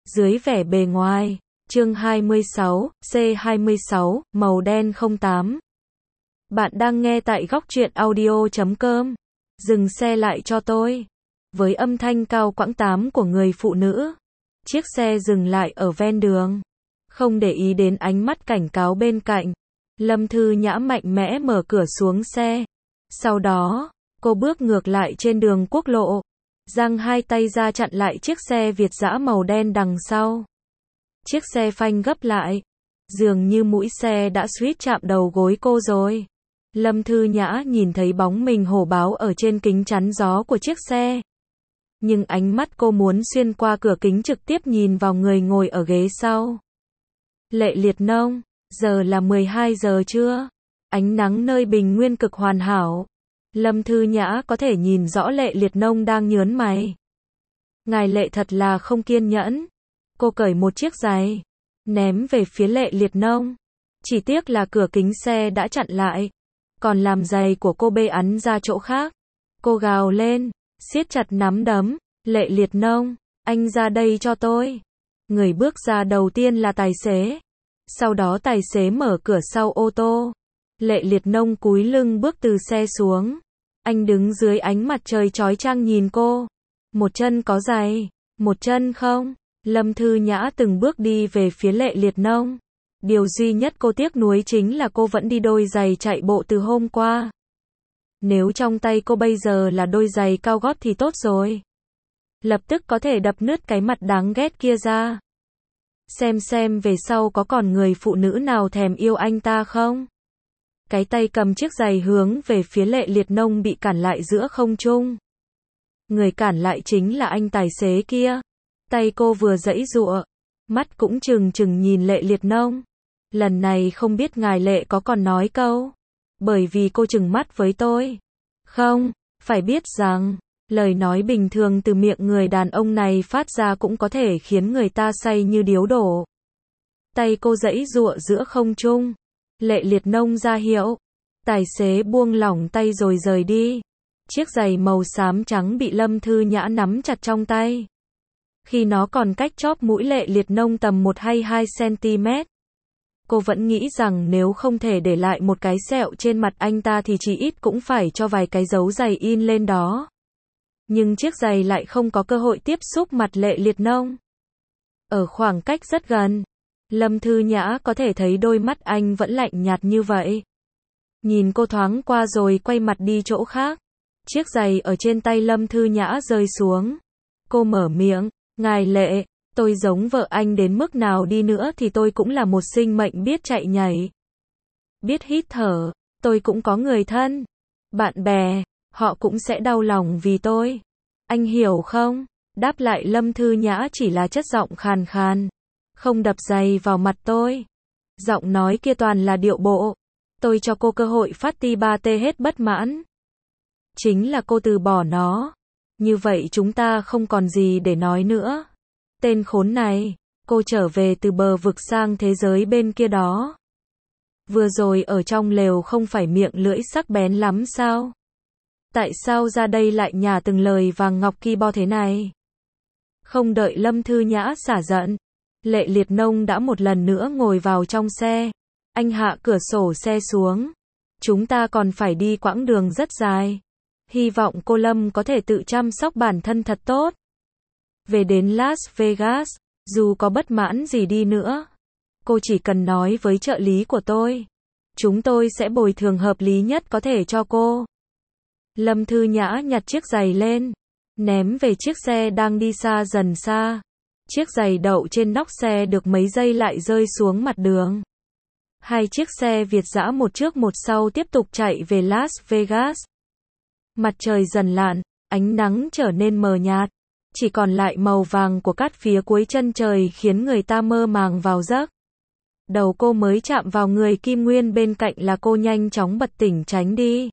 dưới vẻ bề ngoài. Chương 26, C26, màu đen 08. Bạn đang nghe tại góc truyện audio.com. Dừng xe lại cho tôi. Với âm thanh cao quãng 8 của người phụ nữ, chiếc xe dừng lại ở ven đường. Không để ý đến ánh mắt cảnh cáo bên cạnh, Lâm Thư Nhã mạnh mẽ mở cửa xuống xe. Sau đó, cô bước ngược lại trên đường quốc lộ, giang hai tay ra chặn lại chiếc xe Việt dã màu đen đằng sau. Chiếc xe phanh gấp lại, dường như mũi xe đã suýt chạm đầu gối cô rồi. Lâm Thư Nhã nhìn thấy bóng mình hổ báo ở trên kính chắn gió của chiếc xe. Nhưng ánh mắt cô muốn xuyên qua cửa kính trực tiếp nhìn vào người ngồi ở ghế sau. Lệ Liệt Nông, giờ là 12 giờ trưa. Ánh nắng nơi bình nguyên cực hoàn hảo. Lâm Thư Nhã có thể nhìn rõ Lệ Liệt Nông đang nhớn mày. Ngài Lệ thật là không kiên nhẫn. Cô cởi một chiếc giày, ném về phía Lệ Liệt Nông. Chỉ tiếc là cửa kính xe đã chặn lại, còn làm giày của cô bê ắn ra chỗ khác. Cô gào lên, siết chặt nắm đấm. Lệ Liệt Nông, anh ra đây cho tôi. Người bước ra đầu tiên là tài xế. Sau đó tài xế mở cửa sau ô tô. Lệ Liệt Nông cúi lưng bước từ xe xuống. Anh đứng dưới ánh mặt trời chói chang nhìn cô. Một chân có giày, một chân không. Lâm Thư Nhã từng bước đi về phía Lệ Liệt Nông. Điều duy nhất cô tiếc nuối chính là cô vẫn đi đôi giày chạy bộ từ hôm qua. Nếu trong tay cô bây giờ là đôi giày cao gót thì tốt rồi. Lập tức có thể đập nứt cái mặt đáng ghét kia ra. Xem về sau có còn người phụ nữ nào thèm yêu anh ta không? Cái tay cầm chiếc giày hướng về phía Lệ Liệt Nông bị cản lại giữa không trung. Người cản lại chính là anh tài xế kia. Tay cô vừa giãy giụa, mắt cũng trừng trừng nhìn Lệ Liệt Nông. Lần này không biết ngài Lệ có còn nói câu. Bởi vì cô trừng mắt với tôi. Không, phải biết rằng, lời nói bình thường từ miệng người đàn ông này phát ra cũng có thể khiến người ta say như điếu đổ. Tay cô giãy giụa giữa không trung. Lệ Liệt Nông ra hiệu. Tài xế buông lỏng tay rồi rời đi. Chiếc giày màu xám trắng bị Lâm Thư Nhã nắm chặt trong tay. Khi nó còn cách chóp mũi Lệ Liệt Nông tầm 1 hay 2 cm. Cô vẫn nghĩ rằng nếu không thể để lại một cái sẹo trên mặt anh ta thì chỉ ít cũng phải cho vài cái dấu giày in lên đó. Nhưng chiếc giày lại không có cơ hội tiếp xúc mặt Lệ Liệt Nông. Ở khoảng cách rất gần, Lâm Thư Nhã có thể thấy đôi mắt anh vẫn lạnh nhạt như vậy. Nhìn cô thoáng qua rồi quay mặt đi chỗ khác. Chiếc giày ở trên tay Lâm Thư Nhã rơi xuống. Cô mở miệng, ngài Lệ, tôi giống vợ anh đến mức nào đi nữa thì tôi cũng là một sinh mệnh biết chạy nhảy, biết hít thở. Tôi cũng có người thân, bạn bè, họ cũng sẽ đau lòng vì tôi. Anh hiểu không? Đáp lại Lâm Thư Nhã chỉ là chất giọng khàn khàn, không đập giày vào mặt tôi. Giọng nói kia toàn là điệu bộ. Tôi cho cô cơ hội phát ti ba tê hết bất mãn. Chính là cô từ bỏ nó. Như vậy chúng ta không còn gì để nói nữa. Tên khốn này, cô trở về từ bờ vực sang thế giới bên kia đó. Vừa rồi ở trong lều không phải miệng lưỡi sắc bén lắm sao? Tại sao ra đây lại nhả từng lời vàng ngọc ki bo thế này? Không đợi Lâm Thư Nhã xả giận, Lệ Liệt Nông đã một lần nữa ngồi vào trong xe. Anh hạ cửa sổ xe xuống. Chúng ta còn phải đi quãng đường rất dài. Hy vọng cô Lâm có thể tự chăm sóc bản thân thật tốt. Về đến Las Vegas, dù có bất mãn gì đi nữa, cô chỉ cần nói với trợ lý của tôi. Chúng tôi sẽ bồi thường hợp lý nhất có thể cho cô. Lâm Thư Nhã nhặt chiếc giày lên, ném về chiếc xe đang đi xa dần xa. Chiếc giày đậu trên nóc xe được mấy giây lại rơi xuống mặt đường. Hai chiếc xe Việt dã một trước một sau tiếp tục chạy về Las Vegas. Mặt trời dần lặn, ánh nắng trở nên mờ nhạt. Chỉ còn lại màu vàng của cát phía cuối chân trời khiến người ta mơ màng vào giấc. Đầu cô mới chạm vào người Kim Nguyên bên cạnh là cô nhanh chóng bật tỉnh tránh đi.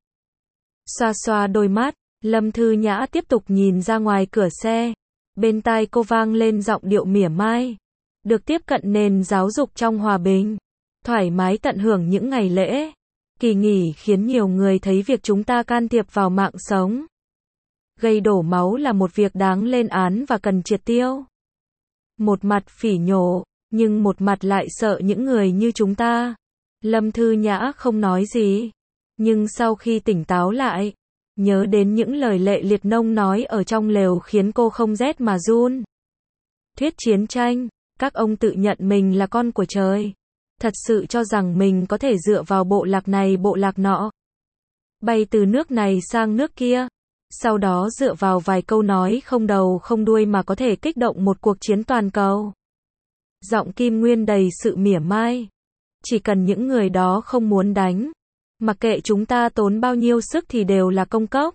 Xoa xoa đôi mắt, Lâm Thư Nhã tiếp tục nhìn ra ngoài cửa xe. Bên tai cô vang lên giọng điệu mỉa mai. Được tiếp cận nền giáo dục trong hòa bình. Thoải mái tận hưởng những ngày lễ. Kỳ nghỉ khiến nhiều người thấy việc chúng ta can thiệp vào mạng sống, gây đổ máu là một việc đáng lên án và cần triệt tiêu. Một mặt phỉ nhổ, nhưng một mặt lại sợ những người như chúng ta. Lâm Thư Nhã không nói gì. Nhưng sau khi tỉnh táo lại, nhớ đến những lời Lệ Liệt Nông nói ở trong lều khiến cô không rét mà run. Thuyết chiến tranh, các ông tự nhận mình là con của trời. Thật sự cho rằng mình có thể dựa vào bộ lạc này bộ lạc nọ. Bay từ nước này sang nước kia. Sau đó dựa vào vài câu nói không đầu không đuôi mà có thể kích động một cuộc chiến toàn cầu. Giọng Kim Nguyên đầy sự mỉa mai. Chỉ cần những người đó không muốn đánh, mặc kệ chúng ta tốn bao nhiêu sức thì đều là công cốc.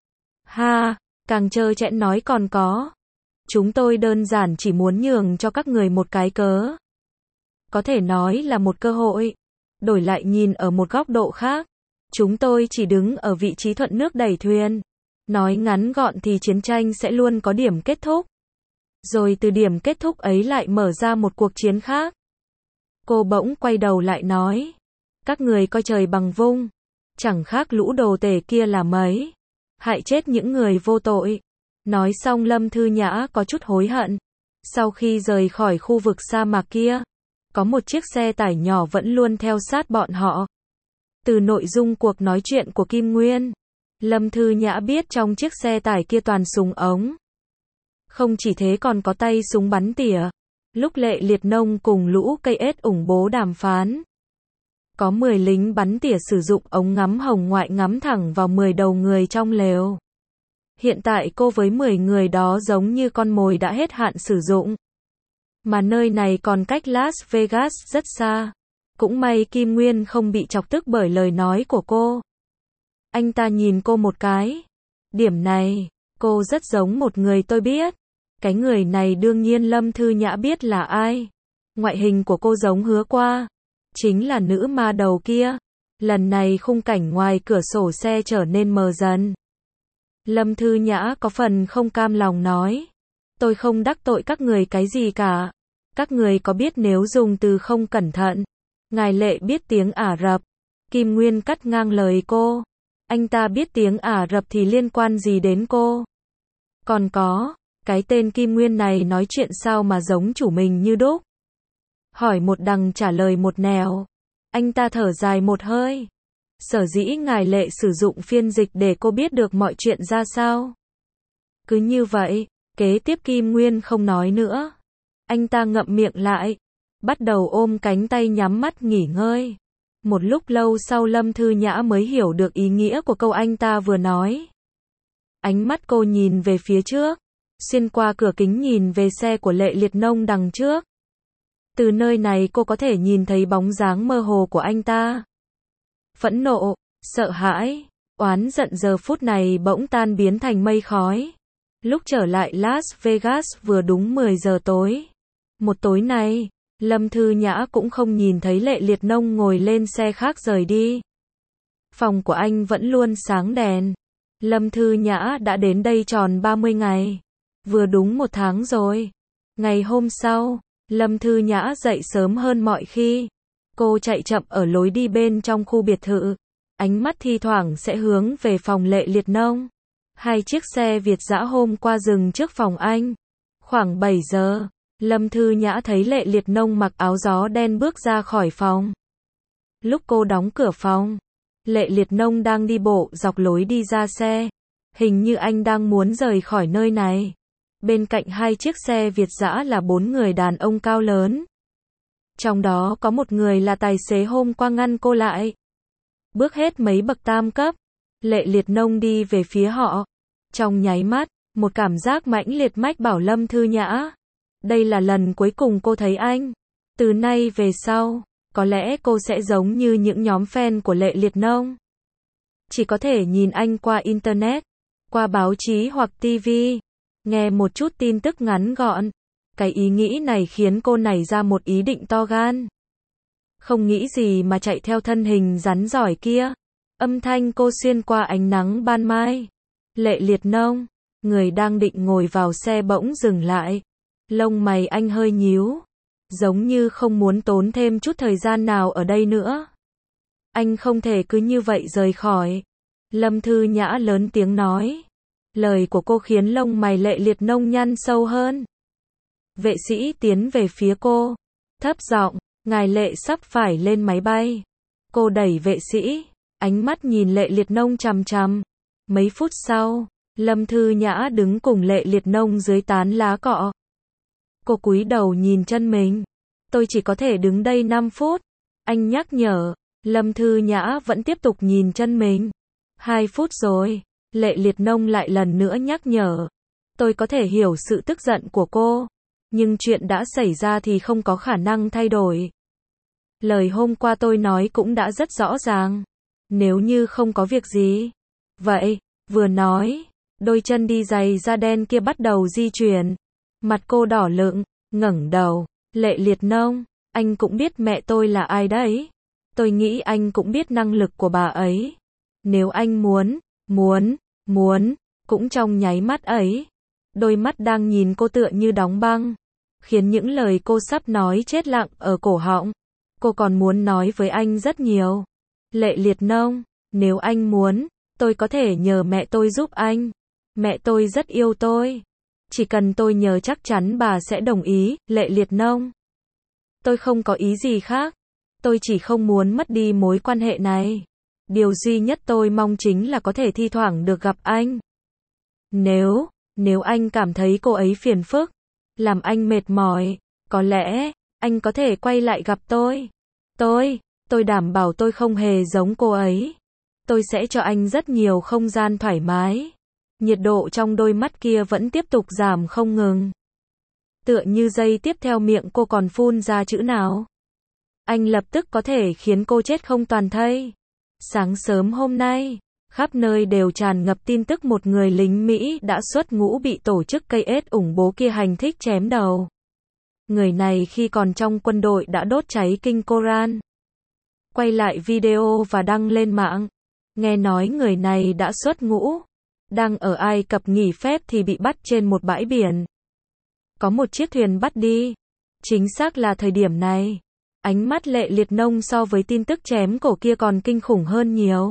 Ha, càng trơ trẽn nói còn có. Chúng tôi đơn giản chỉ muốn nhường cho các người một cái cớ. Có thể nói là một cơ hội. Đổi lại nhìn ở một góc độ khác. Chúng tôi chỉ đứng ở vị trí thuận nước đẩy thuyền. Nói ngắn gọn thì chiến tranh sẽ luôn có điểm kết thúc. Rồi từ điểm kết thúc ấy lại mở ra một cuộc chiến khác. Cô bỗng quay đầu lại nói. Các người coi trời bằng vung. Chẳng khác lũ đồ tể kia là mấy. Hại chết những người vô tội. Nói xong Lâm Thư Nhã có chút hối hận. Sau khi rời khỏi khu vực sa mạc kia, có một chiếc xe tải nhỏ vẫn luôn theo sát bọn họ. Từ nội dung cuộc nói chuyện của Kim Nguyên, Lâm Thư Nhã biết trong chiếc xe tải kia toàn súng ống. Không chỉ thế còn có tay súng bắn tỉa. Lúc Lệ Liệt Nông cùng lũ cây ết ủng bố đàm phán, có 10 lính bắn tỉa sử dụng ống ngắm hồng ngoại ngắm thẳng vào 10 đầu người trong lều. Hiện tại cô với 10 người đó giống như con mồi đã hết hạn sử dụng. Mà nơi này còn cách Las Vegas rất xa. Cũng may Kim Nguyên không bị chọc tức bởi lời nói của cô. Anh ta nhìn cô một cái. Điểm này, cô rất giống một người tôi biết. Cái người này đương nhiên Lâm Thư Nhã biết là ai. Ngoại hình của cô giống Hứa Qua. Chính là nữ ma đầu kia. Lần này khung cảnh ngoài cửa sổ xe trở nên mờ dần. Lâm Thư Nhã có phần không cam lòng nói. Tôi không đắc tội các người cái gì cả. Các người có biết nếu dùng từ không cẩn thận. Ngài Lệ biết tiếng Ả Rập. Kim Nguyên cắt ngang lời cô. Anh ta biết tiếng Ả Rập thì liên quan gì đến cô? Còn có, cái tên Kim Nguyên này nói chuyện sao mà giống chủ mình như đúc? Hỏi một đằng trả lời một nẻo. Anh ta thở dài một hơi. Sở dĩ ngài Lệ sử dụng phiên dịch để cô biết được mọi chuyện ra sao. Cứ như vậy, kế tiếp Kim Nguyên không nói nữa. Anh ta ngậm miệng lại, bắt đầu ôm cánh tay nhắm mắt nghỉ ngơi. Một lúc lâu sau Lâm Thư Nhã mới hiểu được ý nghĩa của câu anh ta vừa nói. Ánh mắt cô nhìn về phía trước, xuyên qua cửa kính nhìn về xe của Lệ Liệt Nông đằng trước. Từ nơi này cô có thể nhìn thấy bóng dáng mơ hồ của anh ta. Phẫn nộ, sợ hãi, oán giận giờ phút này bỗng tan biến thành mây khói. Lúc trở lại Las Vegas vừa đúng 10 giờ tối. Một tối này, Lâm Thư Nhã cũng không nhìn thấy Lệ Liệt Nông ngồi lên xe khác rời đi. Phòng của anh vẫn luôn sáng đèn. Lâm Thư Nhã đã đến đây tròn 30 ngày. Vừa đúng 1 tháng rồi. Ngày hôm sau, Lâm Thư Nhã dậy sớm hơn mọi khi. Cô chạy chậm ở lối đi bên trong khu biệt thự. Ánh mắt thi thoảng sẽ hướng về phòng Lệ Liệt Nông. 2 chiếc xe Việt dã hôm qua dừng trước phòng anh. Khoảng 7 giờ, Lâm Thư Nhã thấy Lệ Liệt Nông mặc áo gió đen bước ra khỏi phòng. Lúc cô đóng cửa phòng, Lệ Liệt Nông đang đi bộ dọc lối đi ra xe. Hình như anh đang muốn rời khỏi nơi này. Bên cạnh 2 chiếc xe Việt dã là 4 người đàn ông cao lớn. Trong đó có một người là tài xế hôm qua ngăn cô lại. Bước hết mấy bậc tam cấp, Lệ Liệt Nông đi về phía họ. Trong nháy mắt, một cảm giác mãnh liệt mách bảo Lâm Thư Nhã. Đây là lần cuối cùng cô thấy anh. Từ nay về sau, có lẽ cô sẽ giống như những nhóm fan của Lệ Liệt Nông. Chỉ có thể nhìn anh qua Internet, qua báo chí hoặc TV, nghe một chút tin tức ngắn gọn. Cái ý nghĩ này khiến cô nảy ra một ý định to gan. Không nghĩ gì mà chạy theo thân hình rắn giỏi kia. Âm thanh cô xuyên qua ánh nắng ban mai. Lệ Liệt Nông, người đang định ngồi vào xe bỗng dừng lại. Lông mày anh hơi nhíu. Giống như không muốn tốn thêm chút thời gian nào ở đây nữa. Anh không thể cứ như vậy rời khỏi. Lâm Thư Nhã lớn tiếng nói. Lời của cô khiến lông mày Lệ Liệt Nông nhăn sâu hơn. Vệ sĩ tiến về phía cô. Thấp giọng, ngài Lệ sắp phải lên máy bay. Cô đẩy vệ sĩ, ánh mắt nhìn Lệ Liệt Nông chằm chằm. Mấy phút sau, Lâm Thư Nhã đứng cùng Lệ Liệt Nông dưới tán lá cọ. Cô cúi đầu nhìn chân mình. Tôi chỉ có thể đứng đây 5 phút. Anh nhắc nhở. Lâm Thư Nhã vẫn tiếp tục nhìn chân mình. 2 phút rồi. Lệ Liệt Nông lại lần nữa nhắc nhở. Tôi có thể hiểu sự tức giận của cô. Nhưng chuyện đã xảy ra thì không có khả năng thay đổi. Lời hôm qua tôi nói cũng đã rất rõ ràng. Nếu như không có việc gì. Vậy, vừa nói, đôi chân đi giày da đen kia bắt đầu di chuyển. Mặt cô đỏ lựng, ngẩng đầu. Lệ Liệt Nông, anh cũng biết mẹ tôi là ai đấy. Tôi nghĩ anh cũng biết năng lực của bà ấy. Nếu anh muốn, cũng trong nháy mắt ấy. Đôi mắt đang nhìn cô tựa như đóng băng. Khiến những lời cô sắp nói chết lặng ở cổ họng. Cô còn muốn nói với anh rất nhiều. Lệ Liệt Nông, nếu anh muốn, tôi có thể nhờ mẹ tôi giúp anh. Mẹ tôi rất yêu tôi. Chỉ cần tôi nhờ chắc chắn bà sẽ đồng ý. Lệ Liệt Nông. Tôi không có ý gì khác. Tôi chỉ không muốn mất đi mối quan hệ này. Điều duy nhất tôi mong chính là có thể thi thoảng được gặp anh. Nếu anh cảm thấy cô ấy phiền phức, làm anh mệt mỏi, có lẽ, anh có thể quay lại gặp tôi. Tôi đảm bảo tôi không hề giống cô ấy. Tôi sẽ cho anh rất nhiều không gian thoải mái. Nhiệt độ trong đôi mắt kia vẫn tiếp tục giảm không ngừng. Tựa như giây tiếp theo miệng cô còn phun ra chữ nào. Anh lập tức có thể khiến cô chết không toàn thây. Sáng sớm hôm nay, khắp nơi đều tràn ngập tin tức một người lính Mỹ đã xuất ngũ bị tổ chức cây ết ủng bố kia hành thích chém đầu. Người này khi còn trong quân đội đã đốt cháy kinh Koran. Quay lại video và đăng lên mạng. Nghe nói người này đã xuất ngũ. Đang ở Ai Cập nghỉ phép thì bị bắt trên một bãi biển. Có một chiếc thuyền bắt đi. Chính xác là thời điểm này. Ánh mắt Lệ Liệt Nông so với tin tức chém cổ kia còn kinh khủng hơn nhiều.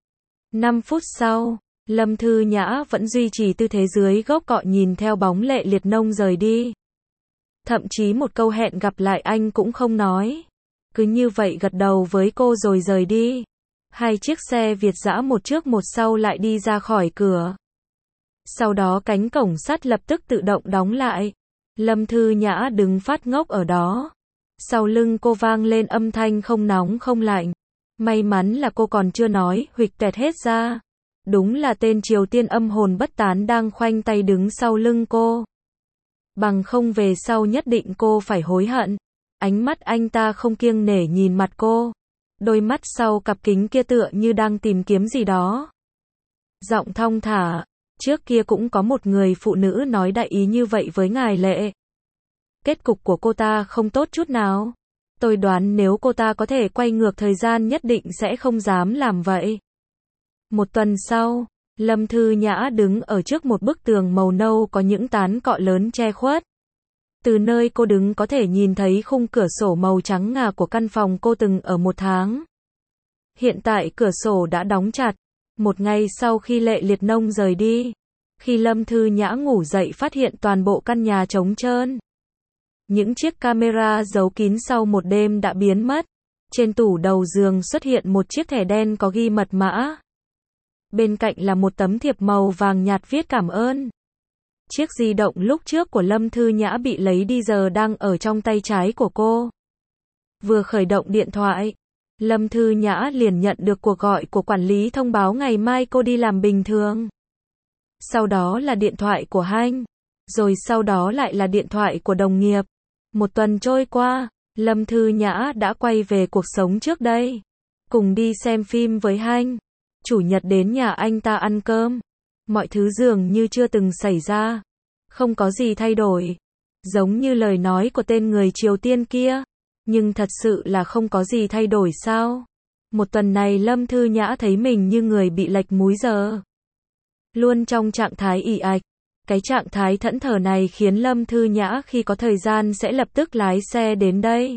5 phút sau, Lâm Thư Nhã vẫn duy trì tư thế dưới gốc cọ nhìn theo bóng Lệ Liệt Nông rời đi. Thậm chí một câu hẹn gặp lại anh cũng không nói. Cứ như vậy gật đầu với cô rồi rời đi. 2 chiếc xe Việt dã một trước một sau lại đi ra khỏi cửa. Sau đó cánh cổng sắt lập tức tự động đóng lại. Lâm Thư Nhã đứng phát ngốc ở đó. Sau lưng cô vang lên âm thanh không nóng không lạnh. May mắn là cô còn chưa nói huỵch toẹt hết ra. Đúng là tên Triều Tiên âm hồn bất tán đang khoanh tay đứng sau lưng cô. Bằng không về sau nhất định cô phải hối hận. Ánh mắt anh ta không kiêng nể nhìn mặt cô. Đôi mắt sau cặp kính kia tựa như đang tìm kiếm gì đó. Giọng thong thả. Trước kia cũng có một người phụ nữ nói đại ý như vậy với ngài Lệ. Kết cục của cô ta không tốt chút nào. Tôi đoán nếu cô ta có thể quay ngược thời gian nhất định sẽ không dám làm vậy. Một tuần sau, Lâm Thư Nhã đứng ở trước một bức tường màu nâu có những tán cọ lớn che khuất. Từ nơi cô đứng có thể nhìn thấy khung cửa sổ màu trắng ngà của căn phòng cô từng ở 1 tháng. Hiện tại cửa sổ đã đóng chặt. Một ngày sau khi Lệ Liệt Nông rời đi, khi Lâm Thư Nhã ngủ dậy phát hiện toàn bộ căn nhà trống trơn. Những chiếc camera giấu kín sau một đêm đã biến mất. Trên tủ đầu giường xuất hiện một chiếc thẻ đen có ghi mật mã. Bên cạnh là một tấm thiệp màu vàng nhạt viết cảm ơn. Chiếc di động lúc trước của Lâm Thư Nhã bị lấy đi giờ đang ở trong tay trái của cô. Vừa khởi động điện thoại, Lâm Thư Nhã liền nhận được cuộc gọi của quản lý thông báo ngày mai cô đi làm bình thường. Sau đó là điện thoại của Hanh. Rồi sau đó lại là điện thoại của đồng nghiệp. Một tuần trôi qua, Lâm Thư Nhã đã quay về cuộc sống trước đây. Cùng đi xem phim với Hanh. Chủ nhật đến nhà anh ta ăn cơm. Mọi thứ dường như chưa từng xảy ra. Không có gì thay đổi. Giống như lời nói của tên người Triều Tiên kia. Nhưng thật sự là không có gì thay đổi sao? Một tuần này Lâm Thư Nhã thấy mình như người bị lệch múi giờ. Luôn trong trạng thái ì ạch. Cái trạng thái thẫn thờ này khiến Lâm Thư Nhã khi có thời gian sẽ lập tức lái xe đến đây.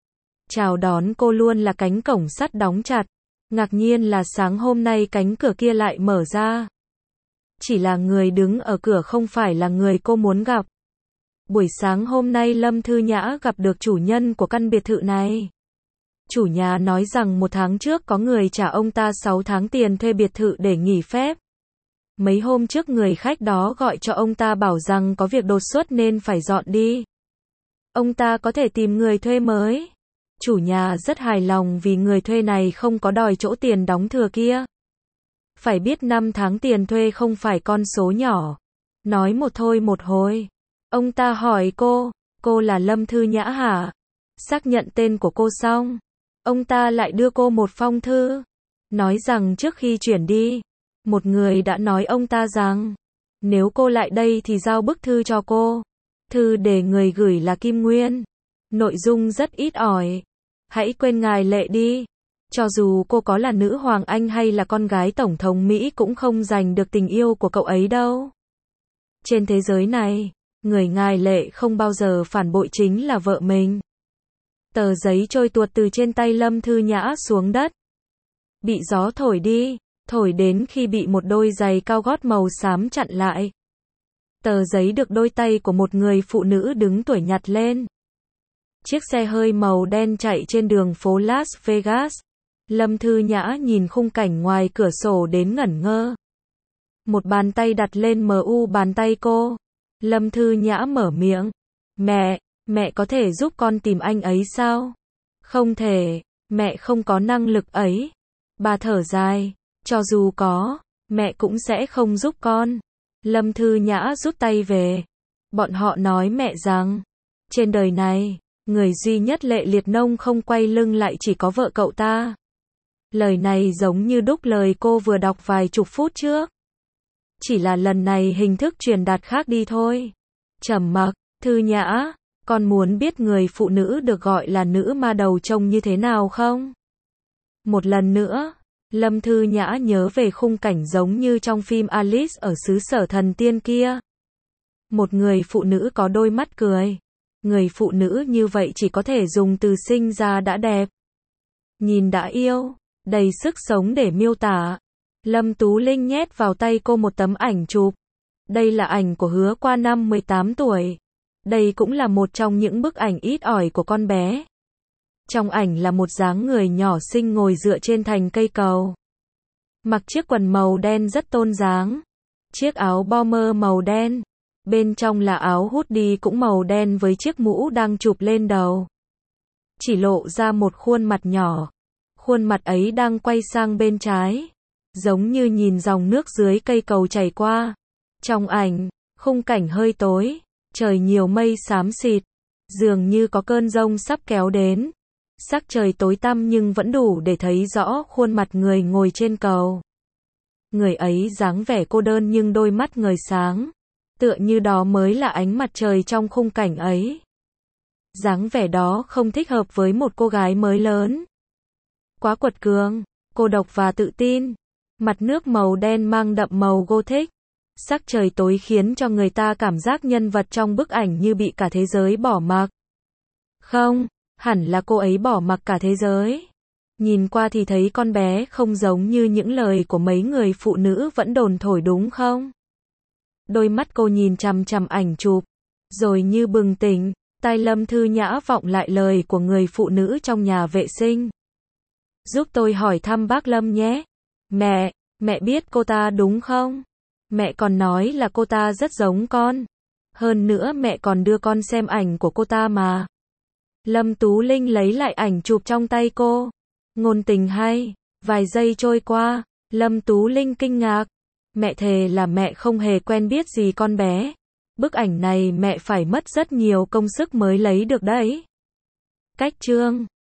Chào đón cô luôn là cánh cổng sắt đóng chặt. Ngạc nhiên là sáng hôm nay cánh cửa kia lại mở ra. Chỉ là người đứng ở cửa không phải là người cô muốn gặp. Buổi sáng hôm nay Lâm Thư Nhã gặp được chủ nhân của căn biệt thự này. Chủ nhà nói rằng 1 tháng trước có người trả ông ta 6 tháng tiền thuê biệt thự để nghỉ phép. Mấy hôm trước người khách đó gọi cho ông ta bảo rằng có việc đột xuất nên phải dọn đi. Ông ta có thể tìm người thuê mới. Chủ nhà rất hài lòng vì người thuê này không có đòi chỗ tiền đóng thừa kia. Phải biết 5 tháng tiền thuê không phải con số nhỏ. Nói một thôi một hồi. Ông ta hỏi cô là Lâm Thư Nhã hả? Xác nhận tên của cô xong. Ông ta lại đưa cô một phong thư. Nói rằng trước khi chuyển đi, một người đã nói ông ta rằng, nếu cô lại đây thì giao bức thư cho cô. Thư để người gửi là Kim Nguyên. Nội dung rất ít ỏi. Hãy quên ngài Lệ đi. Cho dù cô có là nữ hoàng Anh hay là con gái Tổng thống Mỹ cũng không giành được tình yêu của cậu ấy đâu. Trên thế giới này, người ngài Lệ không bao giờ phản bội chính là vợ mình. Tờ giấy trôi tuột từ trên tay Lâm Thư Nhã xuống đất. Bị gió thổi đi, thổi đến khi bị một đôi giày cao gót màu xám chặn lại. Tờ giấy được đôi tay của một người phụ nữ đứng tuổi nhặt lên. Chiếc xe hơi màu đen chạy trên đường phố Las Vegas. Lâm Thư Nhã nhìn khung cảnh ngoài cửa sổ đến ngẩn ngơ. Một bàn tay đặt lên bàn tay cô. Lâm Thư Nhã mở miệng. Mẹ có thể giúp con tìm anh ấy sao? Không thể, mẹ không có năng lực ấy. Bà thở dài. Cho dù có, mẹ cũng sẽ không giúp con. Lâm Thư Nhã rút tay về. Bọn họ nói mẹ rằng, trên đời này, người duy nhất Lệ Liệt Nông không quay lưng lại chỉ có vợ cậu ta. Lời này giống như đúc lời cô vừa đọc vài chục phút trước. Chỉ là lần này hình thức truyền đạt khác đi thôi. Trầm mặc. Thư Nhã, con muốn biết người phụ nữ được gọi là nữ ma đầu trông như thế nào không? Một lần nữa, Lâm Thư Nhã nhớ về khung cảnh giống như trong phim Alice ở xứ sở thần tiên kia. Một người phụ nữ có đôi mắt cười. Người phụ nữ như vậy chỉ có thể dùng từ sinh ra đã đẹp, nhìn đã yêu, đầy sức sống để miêu tả. Lâm Tú Linh nhét vào tay cô một tấm ảnh chụp. Đây là ảnh của Hứa qua năm 18 tuổi. Đây cũng là một trong những bức ảnh ít ỏi của con bé. Trong ảnh là một dáng người nhỏ xinh ngồi dựa trên thành cây cầu. Mặc chiếc quần màu đen rất tôn dáng. Chiếc áo bomber màu đen. Bên trong là áo hoodie cũng màu đen với chiếc mũ đang chụp lên đầu. Chỉ lộ ra một khuôn mặt nhỏ. Khuôn mặt ấy đang quay sang bên trái. Giống như nhìn dòng nước dưới cây cầu chảy qua. Trong ảnh, khung cảnh hơi tối. Trời nhiều mây xám xịt. Dường như có cơn giông sắp kéo đến. Sắc trời tối tăm nhưng vẫn đủ để thấy rõ khuôn mặt người ngồi trên cầu. Người ấy dáng vẻ cô đơn nhưng đôi mắt ngời sáng. Tựa như đó mới là ánh mặt trời trong khung cảnh ấy. Dáng vẻ đó không thích hợp với một cô gái mới lớn. Quá quật cường, cô độc và tự tin. Mặt nước màu đen mang đậm màu Gothic. Sắc trời tối khiến cho người ta cảm giác nhân vật trong bức ảnh như bị cả thế giới bỏ mặc. Không, hẳn là cô ấy bỏ mặc cả thế giới. Nhìn qua thì thấy con bé không giống như những lời của mấy người phụ nữ vẫn đồn thổi đúng không? Đôi mắt cô nhìn chằm chằm ảnh chụp, rồi như bừng tỉnh, tai Lâm Thư Nhã vọng lại lời của người phụ nữ trong nhà vệ sinh. Giúp tôi hỏi thăm bác Lâm nhé. Mẹ biết cô ta đúng không? Mẹ còn nói là cô ta rất giống con. Hơn nữa mẹ còn đưa con xem ảnh của cô ta mà. Lâm Tú Linh lấy lại ảnh chụp trong tay cô. Ngôn tình hay. Vài giây trôi qua, Lâm Tú Linh kinh ngạc. Mẹ thề là mẹ không hề quen biết gì con bé. Bức ảnh này mẹ phải mất rất nhiều công sức mới lấy được đấy. Cách chương